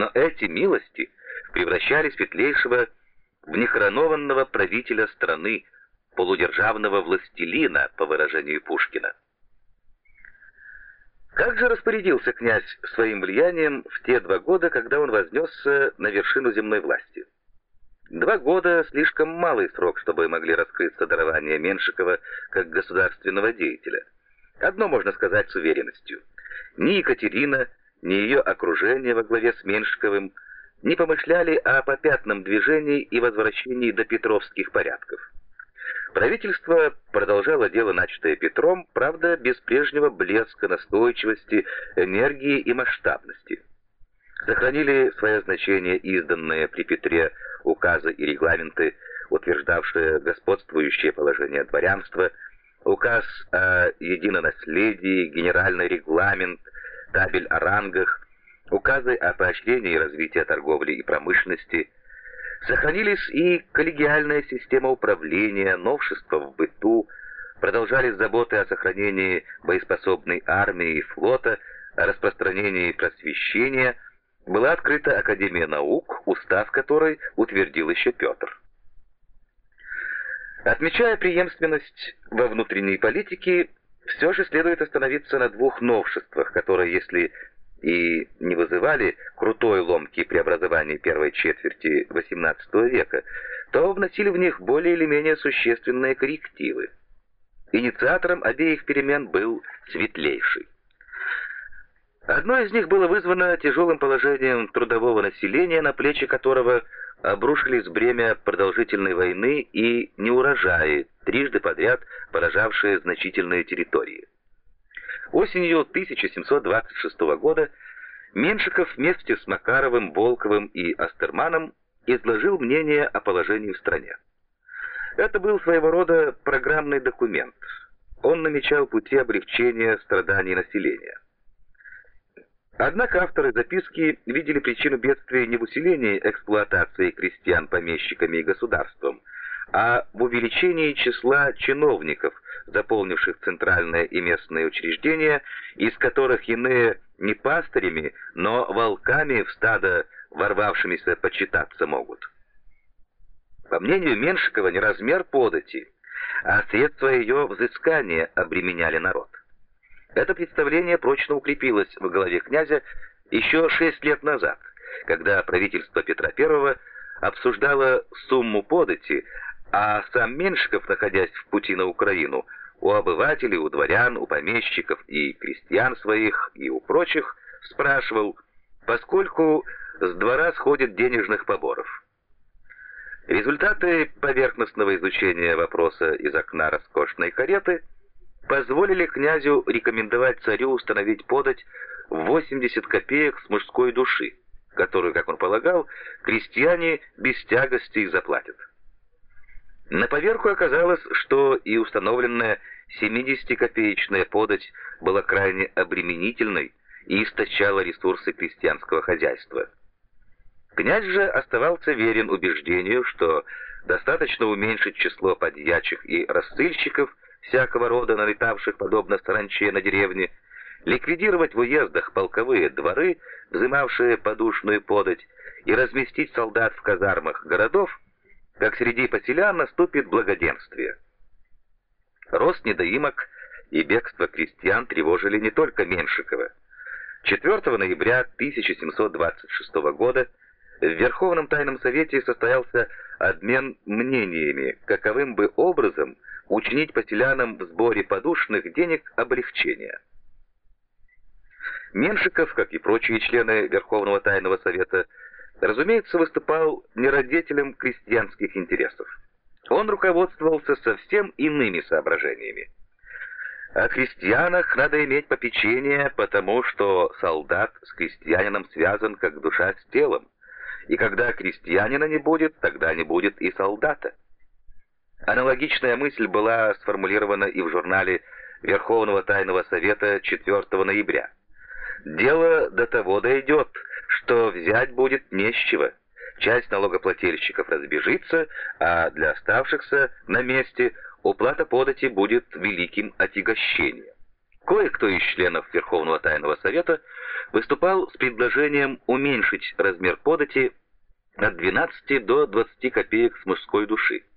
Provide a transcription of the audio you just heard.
Но эти милости превращали Светлейшего в нехоронованного правителя страны, полудержавного властелина, по выражению Пушкина. Как же распорядился князь своим влиянием в те 2 года, когда он вознесся на вершину земной власти? 2 года — слишком малый срок, чтобы могли раскрыться дарования Меншикова как государственного деятеля. Одно можно сказать с уверенностью: ни Екатерина, ни ее окружение во главе с Меншиковым не помышляли о попятном движении и возвращении до петровских порядков. Правительство продолжало дело, начатое Петром, правда, без прежнего блеска, настойчивости, энергии и масштабности. Сохранили свое значение изданные при Петре указы и регламенты, утверждавшие господствующее положение дворянства, указ о единонаследии, генеральный регламент, табель о рангах, указы о поощрении и развитии торговли и промышленности. Сохранились и коллегиальная система управления, новшества в быту, продолжались заботы о сохранении боеспособной армии и флота, о распространении просвещения. Была открыта Академия наук, устав которой утвердил еще Петр. Отмечая преемственность во внутренней политике, все же следует остановиться на 2 новшествах, которые, если и не вызывали крутой ломки преобразований первой четверти XVIII века, то вносили в них более или менее существенные коррективы. Инициатором обеих перемен был Светлейший. Одно из них было вызвано тяжелым положением трудового населения, на плечи которого обрушились бремя продолжительной войны и неурожаи, трижды подряд поражавшие значительные территории. Осенью 1726 года Меншиков вместе с Макаровым, Волковым и Астерманом изложил мнение о положении в стране. Это был своего рода программный документ. Он намечал пути облегчения страданий населения. Однако авторы записки видели причину бедствия не в усилении эксплуатации крестьян помещиками и государством, а в увеличении числа чиновников, заполнивших центральные и местные учреждения, из которых иные не пастырями, но волками в стадо ворвавшимися почитаться могут. По мнению Меншикова, не размер подати, а средства ее взыскания обременяли народ. Это представление прочно укрепилось в голове князя еще 6 лет назад, когда правительство Петра I обсуждало сумму подати, а сам Меншиков, находясь в пути на Украину, у обывателей, у дворян, у помещиков и крестьян своих и у прочих спрашивал, поскольку с двора сходит денежных поборов. Результаты поверхностного изучения вопроса из окна роскошной кареты позволили князю рекомендовать царю установить подать в 80 копеек с мужской души, которую, как он полагал, крестьяне без тягостей заплатят. На поверку оказалось, что и установленная 70-копеечная подать была крайне обременительной и истощала ресурсы крестьянского хозяйства. Князь же оставался верен убеждению, что достаточно уменьшить число подьячих и рассыльщиков, всякого рода налетавших подобно саранче на деревне, ликвидировать в уездах полковые дворы, взымавшие подушную подать, и разместить солдат в казармах городов, как среди поселян наступит благоденствие. Рост недоимок и бегство крестьян тревожили не только Меншикова. 4 ноября 1726 года в Верховном Тайном Совете состоялся обмен мнениями, каковым бы образом учинить поселянам в сборе подушных денег облегчение. Меншиков, как и прочие члены Верховного Тайного Совета, разумеется, выступал не родителем крестьянских интересов. Он руководствовался совсем иными соображениями. О крестьянах надо иметь попечение, потому что солдат с крестьянином связан как душа с телом, и когда крестьянина не будет, тогда не будет и солдата. Аналогичная мысль была сформулирована и в журнале Верховного Тайного Совета 4 ноября. Дело до того дойдет, что взять будет не с чего. Часть налогоплательщиков разбежится, а для оставшихся на месте уплата подати будет великим отягощением. Кое-кто из членов Верховного Тайного Совета выступал с предложением уменьшить размер подати от 12 до 20 копеек с мужской души.